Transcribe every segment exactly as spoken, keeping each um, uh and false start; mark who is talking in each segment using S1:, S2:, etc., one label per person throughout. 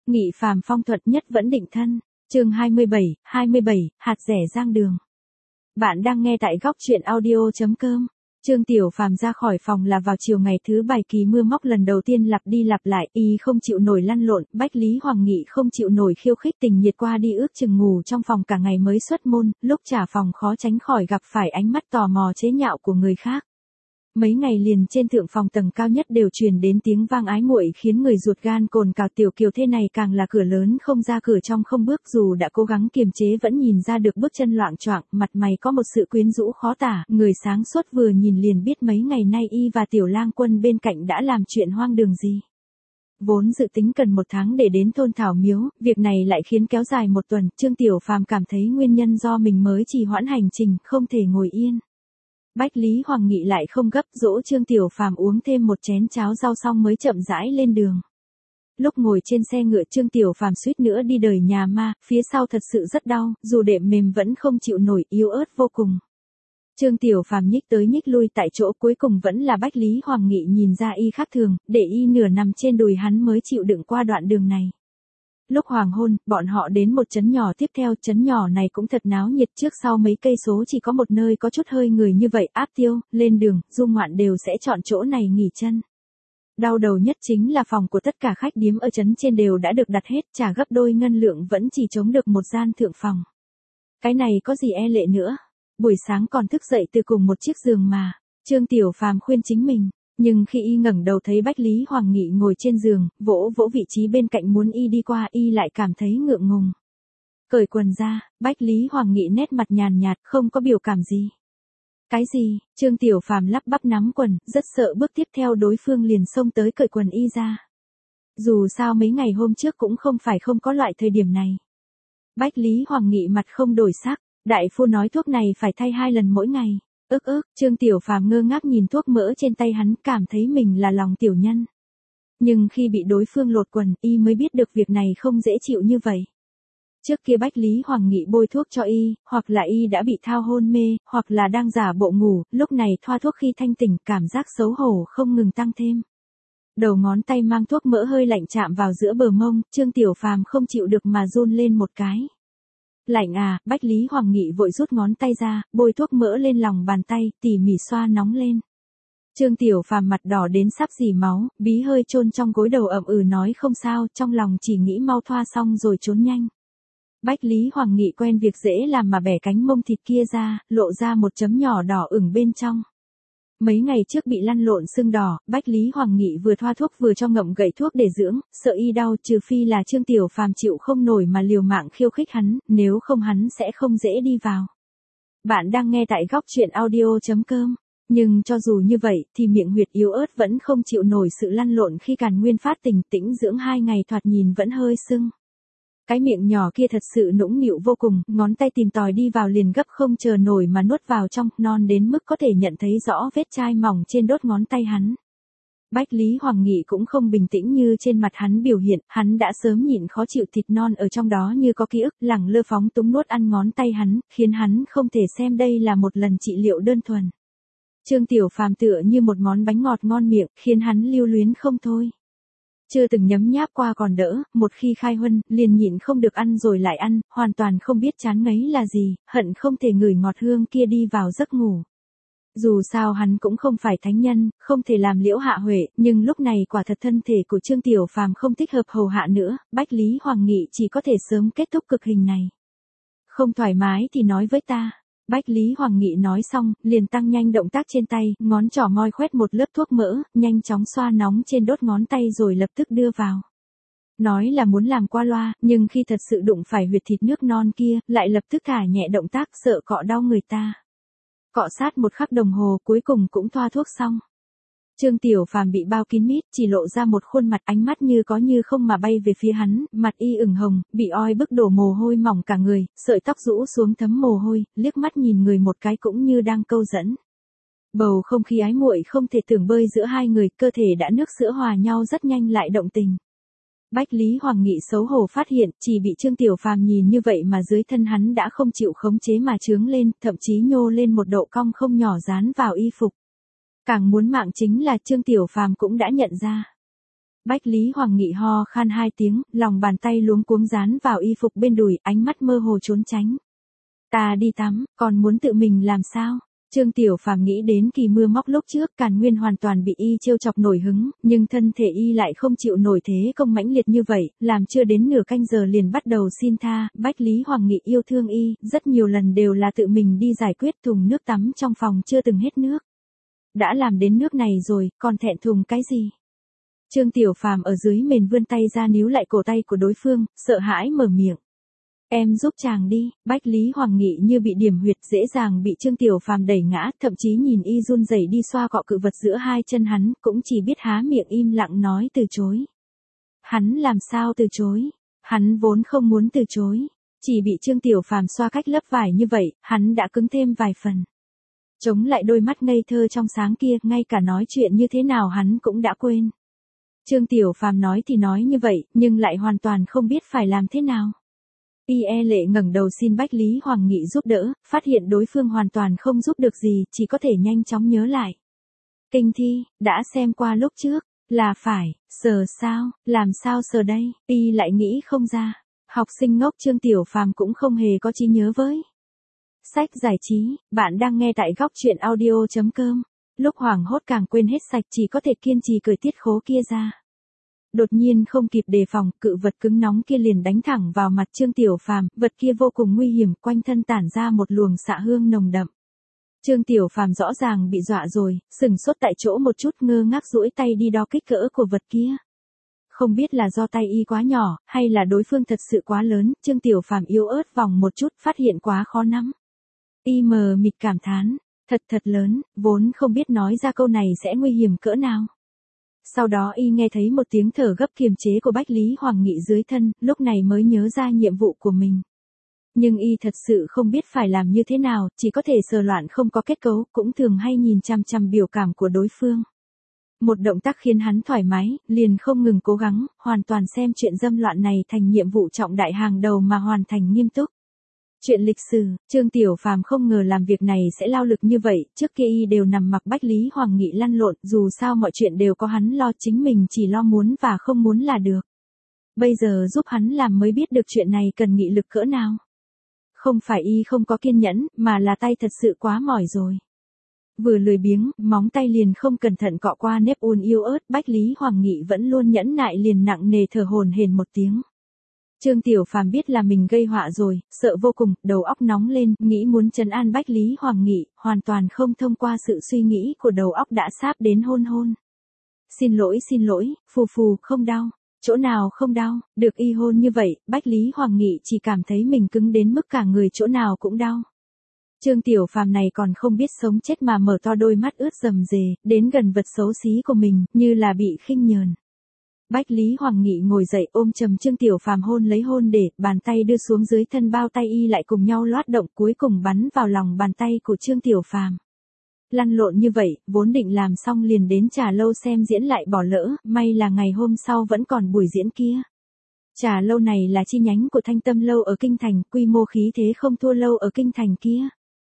S1: Nghị phàm phong thuật nhất vẫn định thân. Chương hai mươi bảy, hai mươi bảy, hạt rẻ giang đường. Bạn đang nghe tại góc truyện audio chấm com. Trương Tiểu Phàm ra khỏi phòng là vào chiều ngày thứ bảy kỳ mưa móc lần đầu tiên lặp đi lặp lại, y không chịu nổi lăn lộn, Bách Lý Hoàng Nghị không chịu nổi khiêu khích tình nhiệt qua đi ước chừng ngủ trong phòng cả ngày mới xuất môn, lúc trả phòng khó tránh khỏi gặp phải ánh mắt tò mò chế nhạo của người khác. Mấy ngày liền trên thượng phòng tầng cao nhất đều truyền đến tiếng vang ái muội khiến người ruột gan cồn cào. Tiểu Kiều thế này càng là cửa lớn không ra cửa trong không bước, dù đã cố gắng kiềm chế vẫn nhìn ra được bước chân loạng choạng, mặt mày có một sự quyến rũ khó tả, người sáng suốt vừa nhìn liền biết mấy ngày nay y và Tiểu Lang Quân bên cạnh đã làm chuyện hoang đường gì. Vốn dự tính cần một tháng để đến thôn Thảo Miếu, việc này lại khiến kéo dài một tuần, Trương Tiểu Phàm cảm thấy nguyên nhân do mình mới trì hoãn hành trình, không thể ngồi yên. Bách Lý Hoàng Nghị lại không gấp, dỗ Trương Tiểu Phàm uống thêm một chén cháo rau xong mới chậm rãi lên đường. Lúc ngồi trên xe ngựa Trương Tiểu Phàm suýt nữa đi đời nhà ma, phía sau thật sự rất đau, dù đệm mềm vẫn không chịu nổi, yếu ớt vô cùng. Trương Tiểu Phàm nhích tới nhích lui tại chỗ, cuối cùng vẫn là Bách Lý Hoàng Nghị nhìn ra y khác thường, để y nửa nằm trên đùi hắn mới chịu đựng qua đoạn đường này. Lúc hoàng hôn, bọn họ đến một trấn nhỏ tiếp theo, trấn nhỏ này cũng thật náo nhiệt, trước sau mấy cây số chỉ có một nơi có chút hơi người như vậy, Áp Tiêu, lên đường, du ngoạn đều sẽ chọn chỗ này nghỉ chân. Đau đầu nhất chính là phòng của tất cả khách điếm ở trấn trên đều đã được đặt hết, trả gấp đôi ngân lượng vẫn chỉ chống được một gian thượng phòng. Cái này có gì e lệ nữa, buổi sáng còn thức dậy từ cùng một chiếc giường mà, Trương Tiểu Phàm khuyên chính mình. Nhưng khi y ngẩng đầu thấy Bách Lý Hoàng Nghị ngồi trên giường, vỗ vỗ vị trí bên cạnh muốn y đi qua, y lại cảm thấy ngượng ngùng. Cởi quần ra, Bách Lý Hoàng Nghị nét mặt nhàn nhạt, không có biểu cảm gì. Cái gì? Trương Tiểu Phàm lắp bắp nắm quần, rất sợ bước tiếp theo đối phương liền xông tới cởi quần y ra. Dù sao mấy ngày hôm trước cũng không phải không có loại thời điểm này. Bách Lý Hoàng Nghị mặt không đổi sắc, đại phu nói thuốc này phải thay hai lần mỗi ngày. Ức ức, Trương Tiểu Phàm ngơ ngác nhìn thuốc mỡ trên tay hắn, cảm thấy mình là lòng tiểu nhân. Nhưng khi bị đối phương lột quần, y mới biết được việc này không dễ chịu như vậy. Trước kia Bách Lý Hoàng Nghị bôi thuốc cho y, hoặc là y đã bị thao hôn mê, hoặc là đang giả bộ ngủ, lúc này thoa thuốc khi thanh tỉnh, cảm giác xấu hổ không ngừng tăng thêm. Đầu ngón tay mang thuốc mỡ hơi lạnh chạm vào giữa bờ mông, Trương Tiểu Phàm không chịu được mà run lên một cái. Lạnh à, Bách Lý Hoàng Nghị vội rút ngón tay ra, bôi thuốc mỡ lên lòng bàn tay, tỉ mỉ xoa nóng lên. Trương Tiểu Phàm mặt đỏ đến sắp rỉ máu, bí hơi chôn trong gối đầu ậm ừ nói không sao, trong lòng chỉ nghĩ mau thoa xong rồi trốn nhanh. Bách Lý Hoàng Nghị quen việc dễ làm mà bẻ cánh mông thịt kia ra, lộ ra một chấm nhỏ đỏ ửng bên trong. Mấy ngày trước bị lăn lộn sưng đỏ, Bách Lý Hoàng Nghị vừa thoa thuốc vừa cho ngậm gậy thuốc để dưỡng, sợ y đau, trừ phi là Trương Tiểu Phàm chịu không nổi mà liều mạng khiêu khích hắn, nếu không hắn sẽ không dễ đi vào. Bạn đang nghe tại góc truyện audio chấm com. Nhưng cho dù như vậy thì miệng huyệt yếu ớt vẫn không chịu nổi sự lăn lộn khi càn nguyên phát tình, tĩnh dưỡng hai ngày thoạt nhìn vẫn hơi sưng. Cái miệng nhỏ kia thật sự nũng nịu vô cùng, ngón tay tìm tòi đi vào liền gấp không chờ nổi mà nuốt vào trong, non đến mức có thể nhận thấy rõ vết chai mỏng trên đốt ngón tay hắn. Bách Lý Hoàng Nghị cũng không bình tĩnh như trên mặt hắn biểu hiện, hắn đã sớm nhịn khó chịu, thịt non ở trong đó như có ký ức, lẳng lơ phóng túng nuốt ăn ngón tay hắn, khiến hắn không thể xem đây là một lần trị liệu đơn thuần. Trương Tiểu Phàm tựa như một món bánh ngọt ngon miệng, khiến hắn lưu luyến không thôi. Chưa từng nhấm nháp qua còn đỡ, một khi khai huân, liền nhịn không được ăn rồi lại ăn, hoàn toàn không biết chán ngấy là gì, hận không thể ngửi ngọt hương kia đi vào giấc ngủ. Dù sao hắn cũng không phải thánh nhân, không thể làm liễu hạ huệ, nhưng lúc này quả thật thân thể của Trương Tiểu Phàm không thích hợp hầu hạ nữa, Bách Lý Hoàng Nghị chỉ có thể sớm kết thúc cực hình này. Không thoải mái thì nói với ta. Bách Lý Hoàng Nghị nói xong, liền tăng nhanh động tác trên tay, ngón trỏ moi khoét một lớp thuốc mỡ, nhanh chóng xoa nóng trên đốt ngón tay rồi lập tức đưa vào. Nói là muốn làm qua loa, nhưng khi thật sự đụng phải huyệt thịt nước non kia, lại lập tức thả nhẹ động tác, sợ cọ đau người ta. Cọ sát một khắc đồng hồ, cuối cùng cũng thoa thuốc xong. Trương Tiểu Phàm bị bao kín mít, chỉ lộ ra một khuôn mặt, ánh mắt như có như không mà bay về phía hắn, mặt y ửng hồng, bị oi bức đổ mồ hôi mỏng cả người, sợi tóc rũ xuống thấm mồ hôi, liếc mắt nhìn người một cái cũng như đang câu dẫn. Bầu không khí ái muội không thể tưởng bơi giữa hai người, cơ thể đã nước sữa hòa nhau rất nhanh lại động tình. Bách Lý Hoàng Nghị xấu hổ phát hiện, chỉ bị Trương Tiểu Phàm nhìn như vậy mà dưới thân hắn đã không chịu khống chế mà trướng lên, thậm chí nhô lên một độ cong không nhỏ dán vào y phục. Càng muốn mạng chính là Trương Tiểu Phàm cũng đã nhận ra. Bách Lý Hoàng Nghị ho khan hai tiếng, lòng bàn tay luống cuống dán vào y phục bên đùi, ánh mắt mơ hồ trốn tránh. Ta đi tắm, còn muốn tự mình làm sao? Trương Tiểu Phàm nghĩ đến kỳ mưa móc lúc trước, Càn Nguyên hoàn toàn bị y trêu chọc nổi hứng, nhưng thân thể y lại không chịu nổi thế công mãnh liệt như vậy, làm chưa đến nửa canh giờ liền bắt đầu xin tha. Bách Lý Hoàng Nghị yêu thương y, rất nhiều lần đều là tự mình đi giải quyết, thùng nước tắm trong phòng chưa từng hết nước. Đã làm đến nước này rồi, còn thẹn thùng cái gì? Trương Tiểu Phàm ở dưới mền vươn tay ra níu lại cổ tay của đối phương, sợ hãi mở miệng. Em giúp chàng đi. Bách Lý Hoàng Nghị như bị điểm huyệt, dễ dàng bị Trương Tiểu Phàm đẩy ngã, thậm chí nhìn y run rẩy đi xoa cọ cự vật giữa hai chân hắn, cũng chỉ biết há miệng im lặng nói từ chối. Hắn làm sao từ chối? Hắn vốn không muốn từ chối, chỉ bị Trương Tiểu Phàm xoa cách lớp vải như vậy, hắn đã cứng thêm vài phần. Chống lại đôi mắt ngây thơ trong sáng kia, ngay cả nói chuyện như thế nào hắn cũng đã quên. Trương Tiểu Phàm nói thì nói như vậy, nhưng lại hoàn toàn không biết phải làm thế nào. Y e lệ ngẩng đầu xin Bách Lý Hoàng Nghị giúp đỡ, phát hiện đối phương hoàn toàn không giúp được gì, chỉ có thể nhanh chóng nhớ lại. Kinh thi, đã xem qua lúc trước, là phải, sờ sao, làm sao sờ đây, Y lại nghĩ không ra. Học sinh ngốc Trương Tiểu Phàm cũng không hề có trí nhớ với. Sách giải trí, bạn đang nghe tại góc truyện audio chấm com. Lúc hoảng hốt càng quên hết sạch, chỉ có thể kiên trì cởi tiết khố kia ra. Đột nhiên không kịp đề phòng, cự vật cứng nóng kia liền đánh thẳng vào mặt Trương Tiểu Phàm, vật kia vô cùng nguy hiểm, quanh thân tản ra một luồng xạ hương nồng đậm. Trương Tiểu Phàm rõ ràng bị dọa rồi, sừng sốt tại chỗ một chút, ngơ ngác duỗi tay đi đo kích cỡ của vật kia. Không biết là do tay y quá nhỏ, hay là đối phương thật sự quá lớn, Trương Tiểu Phàm yếu ớt vòng một chút, phát hiện quá khó nắm. Y mờ mịt cảm thán, thật thật lớn, vốn không biết nói ra câu này sẽ nguy hiểm cỡ nào. Sau đó y nghe thấy một tiếng thở gấp kiềm chế của Bách Lý Hoàng Nghị dưới thân, lúc này mới nhớ ra nhiệm vụ của mình. Nhưng y thật sự không biết phải làm như thế nào, chỉ có thể sờ loạn không có kết cấu, cũng thường hay nhìn chằm chằm biểu cảm của đối phương. Một động tác khiến hắn thoải mái, liền không ngừng cố gắng, hoàn toàn xem chuyện dâm loạn này thành nhiệm vụ trọng đại hàng đầu mà hoàn thành nghiêm túc. Chuyện lịch sử, Trương Tiểu Phàm không ngờ làm việc này sẽ lao lực như vậy, trước kia y đều nằm mặc Bách Lý Hoàng Nghị lăn lộn, dù sao mọi chuyện đều có hắn lo, chính mình chỉ lo muốn và không muốn là được. Bây giờ giúp hắn làm mới biết được chuyện này cần nghị lực cỡ nào. Không phải y không có kiên nhẫn, mà là tay thật sự quá mỏi rồi. Vừa lười biếng, móng tay liền không cẩn thận cọ qua nếp ùn yếu ớt, Bách Lý Hoàng Nghị vẫn luôn nhẫn nại liền nặng nề thở hổn hển một tiếng. Trương Tiểu Phàm biết là mình gây họa rồi, sợ vô cùng, đầu óc nóng lên, nghĩ muốn trấn an Bách Lý Hoàng Nghị, hoàn toàn không thông qua sự suy nghĩ của đầu óc đã sáp đến hôn hôn. Xin lỗi xin lỗi, phù phù, không đau, chỗ nào không đau, được y hôn như vậy, Bách Lý Hoàng Nghị chỉ cảm thấy mình cứng đến mức cả người chỗ nào cũng đau. Trương Tiểu Phàm này còn không biết sống chết mà mở to đôi mắt ướt rầm rề, đến gần vật xấu xí của mình, như là bị khinh nhờn. Bách Lý Hoàng Nghị ngồi dậy ôm chầm Trương Tiểu Phàm hôn lấy hôn để, bàn tay đưa xuống dưới thân bao tay y lại cùng nhau loát động, cuối cùng bắn vào lòng bàn tay của Trương Tiểu Phàm. Lăn lộn như vậy, vốn định làm xong liền đến Trà Lâu xem diễn lại bỏ lỡ, may là ngày hôm sau vẫn còn buổi diễn kia. Trà Lâu này là chi nhánh của Thanh Tâm Lâu ở Kinh Thành, quy mô khí thế không thua lâu ở Kinh Thành kia.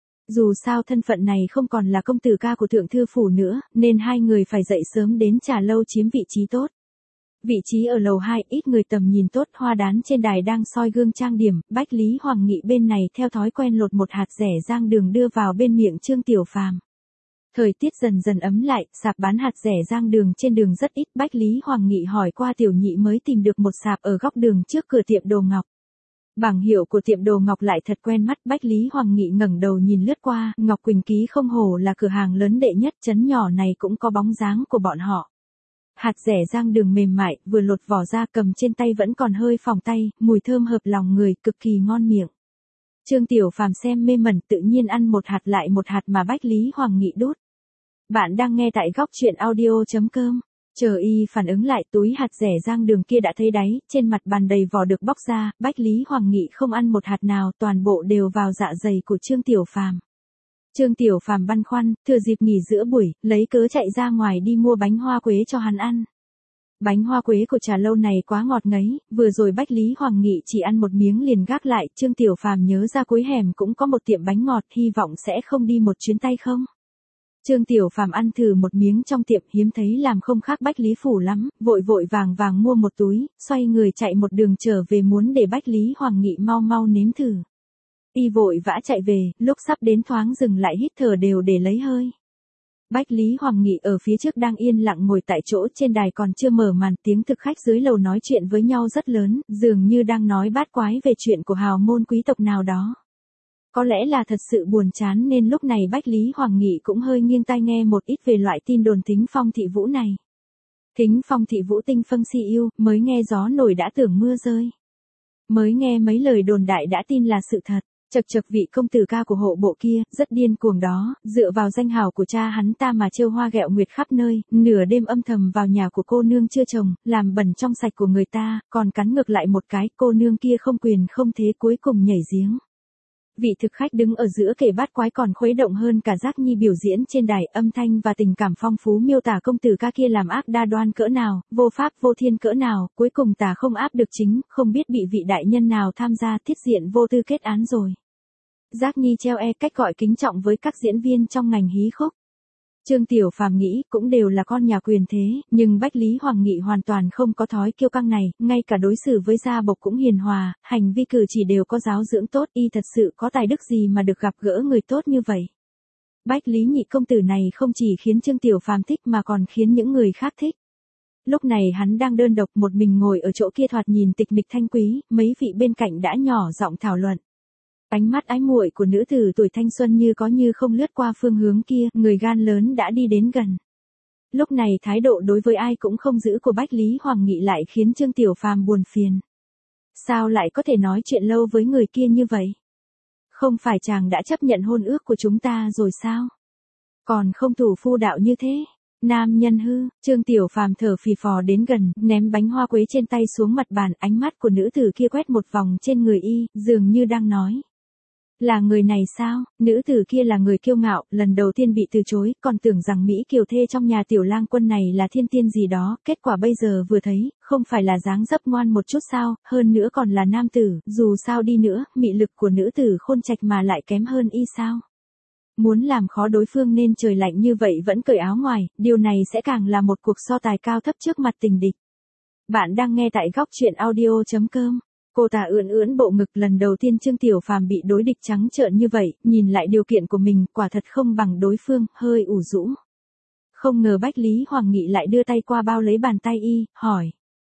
S1: Dù sao thân phận này không còn là công tử ca của Thượng Thư Phủ nữa, nên hai người phải dậy sớm đến Trà Lâu chiếm vị trí tốt. Vị trí ở lầu hai, ít người tầm nhìn tốt, hoa đán trên đài đang soi gương trang điểm, Bách Lý Hoàng Nghị bên này theo thói quen lột một hạt rẻ rang đường đưa vào bên miệng Trương Tiểu Phàm. Thời tiết dần dần ấm lại, sạp bán hạt rẻ rang đường trên đường rất ít, Bách Lý Hoàng Nghị hỏi qua tiểu nhị mới tìm được một sạp ở góc đường trước cửa tiệm đồ ngọc. Bảng hiệu của tiệm đồ ngọc lại thật quen mắt, Bách Lý Hoàng Nghị ngẩng đầu nhìn lướt qua, Ngọc Quỳnh Ký không hổ là cửa hàng lớn đệ nhất trấn nhỏ này cũng có bóng dáng của bọn họ. Hạt rẻ rang đường mềm mại, vừa lột vỏ ra cầm trên tay vẫn còn hơi phồng tay, mùi thơm hợp lòng người, cực kỳ ngon miệng. Trương Tiểu Phàm xem mê mẩn, tự nhiên ăn một hạt lại một hạt mà Bách Lý Hoàng Nghị đút. Bạn đang nghe tại góc truyện audio chấm com. Chờ y phản ứng lại, túi hạt rẻ rang đường kia đã thấy đáy, trên mặt bàn đầy vỏ được bóc ra, Bách Lý Hoàng Nghị không ăn một hạt nào, toàn bộ đều vào dạ dày của Trương Tiểu Phàm. Trương Tiểu Phàm băn khoăn, thừa dịp nghỉ giữa buổi, lấy cớ chạy ra ngoài đi mua bánh hoa quế cho hắn ăn. Bánh hoa quế của Trà Lâu này quá ngọt ngấy, vừa rồi Bách Lý Hoàng Nghị chỉ ăn một miếng liền gác lại, Trương Tiểu Phàm nhớ ra cuối hẻm cũng có một tiệm bánh ngọt, hy vọng sẽ không đi một chuyến tay không. Trương Tiểu Phàm ăn thử một miếng trong tiệm hiếm thấy làm không khác Bách Lý Phủ lắm, vội vội vàng vàng mua một túi, xoay người chạy một đường trở về muốn để Bách Lý Hoàng Nghị mau mau nếm thử. Y vội vã chạy về, lúc sắp đến thoáng dừng lại hít thở đều để lấy hơi. Bách Lý Hoàng Nghị ở phía trước đang yên lặng ngồi tại chỗ trên đài còn chưa mở màn, tiếng thực khách dưới lầu nói chuyện với nhau rất lớn, dường như đang nói bát quái về chuyện của hào môn quý tộc nào đó. Có lẽ là thật sự buồn chán nên lúc này Bách Lý Hoàng Nghị cũng hơi nghiêng tai nghe một ít về loại tin đồn Thính Phong Thị Vũ này. Thính Phong Thị Vũ tinh phân si yêu, mới nghe gió nổi đã tưởng mưa rơi. Mới nghe mấy lời đồn đại đã tin là sự thật. Chật chật vị công tử ca của hộ bộ kia, rất điên cuồng đó, dựa vào danh hào của cha hắn ta mà trêu hoa ghẹo nguyệt khắp nơi, nửa đêm âm thầm vào nhà của cô nương chưa chồng, làm bẩn trong sạch của người ta, còn cắn ngược lại một cái, cô nương kia không quyền không thế cuối cùng nhảy giếng. Vị thực khách đứng ở giữa kể bát quái còn khuấy động hơn cả Giác Nhi biểu diễn trên đài, âm thanh và tình cảm phong phú miêu tả công tử ca kia làm ác đa đoan cỡ nào, vô pháp vô thiên cỡ nào, cuối cùng tà không áp được chính, không biết bị vị đại nhân nào tham gia thiết diện vô tư kết án rồi. Giác Nhi treo e cách gọi kính trọng với các diễn viên trong ngành hí khúc. Trương Tiểu Phàm nghĩ cũng đều là con nhà quyền thế, nhưng Bách Lý Hoàng Nghị hoàn toàn không có thói kiêu căng này, ngay cả đối xử với gia bộc cũng hiền hòa, hành vi cử chỉ đều có giáo dưỡng tốt, y thật sự có tài đức gì mà được gặp gỡ người tốt như vậy. Bách Lý nhị công tử này không chỉ khiến Trương Tiểu Phàm thích mà còn khiến những người khác thích. Lúc này hắn đang đơn độc một mình ngồi ở chỗ kia thoạt nhìn tịch mịch thanh quý, mấy vị bên cạnh đã nhỏ giọng thảo luận. Ánh mắt ái muội của nữ tử tuổi thanh xuân như có như không lướt qua phương hướng kia, người gan lớn đã đi đến gần. Lúc này thái độ đối với ai cũng không giữ của Bách Lý Hoàng Nghị lại khiến Trương Tiểu Phàm buồn phiền. Sao lại có thể nói chuyện lâu với người kia như vậy? Không phải chàng đã chấp nhận hôn ước của chúng ta rồi sao? Còn không thủ phu đạo như thế? Nam nhân hư, Trương Tiểu Phàm thở phì phò đến gần, ném bánh hoa quế trên tay xuống mặt bàn, ánh mắt của nữ tử kia quét một vòng trên người y, dường như đang nói. Là người này sao? Nữ tử kia là người kiêu ngạo, lần đầu tiên bị từ chối, còn tưởng rằng Mỹ kiều thê trong nhà Tiểu Lang Quân này là thiên tiên gì đó, kết quả bây giờ vừa thấy, không phải là dáng dấp ngoan một chút sao, hơn nữa còn là nam tử, dù sao đi nữa, mị lực của nữ tử khôn trạch mà lại kém hơn y sao? Muốn làm khó đối phương nên trời lạnh như vậy vẫn cởi áo ngoài, điều này sẽ càng là một cuộc so tài cao thấp trước mặt tình địch. Bạn đang nghe tại góc truyện audio chấm com. Cô ta ưỡn ưỡn bộ ngực, lần đầu tiên Trương Tiểu Phàm bị đối địch trắng trợn như vậy, nhìn lại điều kiện của mình, quả thật không bằng đối phương, hơi ủ rũ. Không ngờ Bách Lý Hoàng Nghị lại đưa tay qua bao lấy bàn tay y, hỏi.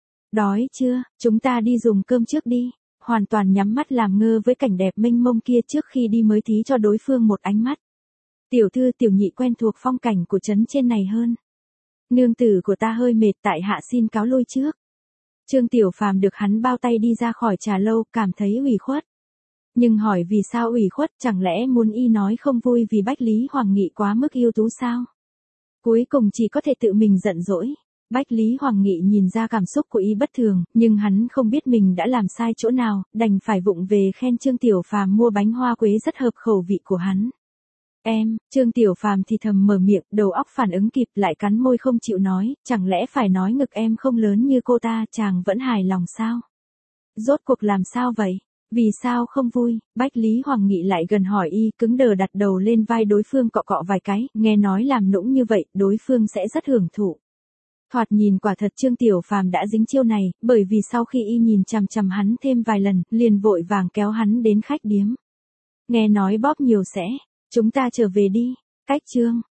S1: Đói chưa, chúng ta đi dùng cơm trước đi. Hoàn toàn nhắm mắt làm ngơ với cảnh đẹp mênh mông kia, trước khi đi mới thí cho đối phương một ánh mắt. Tiểu thư Tiểu nhị quen thuộc phong cảnh của trấn trên này hơn. Nương tử của ta hơi mệt, tại hạ xin cáo lui trước. Trương Tiểu Phàm được hắn bao tay đi ra khỏi trà lâu, cảm thấy ủy khuất. Nhưng hỏi vì sao ủy khuất, chẳng lẽ muốn y nói không vui vì Bách Lý Hoàng Nghị quá mức ưu tú sao? Cuối cùng chỉ có thể tự mình giận dỗi. Bách Lý Hoàng Nghị nhìn ra cảm xúc của y bất thường, nhưng hắn không biết mình đã làm sai chỗ nào, đành phải vụng về khen Trương Tiểu Phàm mua bánh hoa quế rất hợp khẩu vị của hắn. Em, Trương Tiểu Phàm thì thầm mở miệng, đầu óc phản ứng kịp lại cắn môi không chịu nói, chẳng lẽ phải nói ngực em không lớn như cô ta, chàng vẫn hài lòng sao? Rốt cuộc làm sao vậy? Vì sao không vui? Bách Lý Hoàng Nghị lại gần hỏi y, cứng đờ đặt đầu lên vai đối phương cọ cọ vài cái, nghe nói làm nũng như vậy, đối phương sẽ rất hưởng thụ. Thoạt nhìn quả thật Trương Tiểu Phàm đã dính chiêu này, bởi vì sau khi y nhìn chằm chằm hắn thêm vài lần, liền vội vàng kéo hắn đến khách điếm. Nghe nói bóp nhiều sẽ. Chúng ta trở về đi. Cách chương.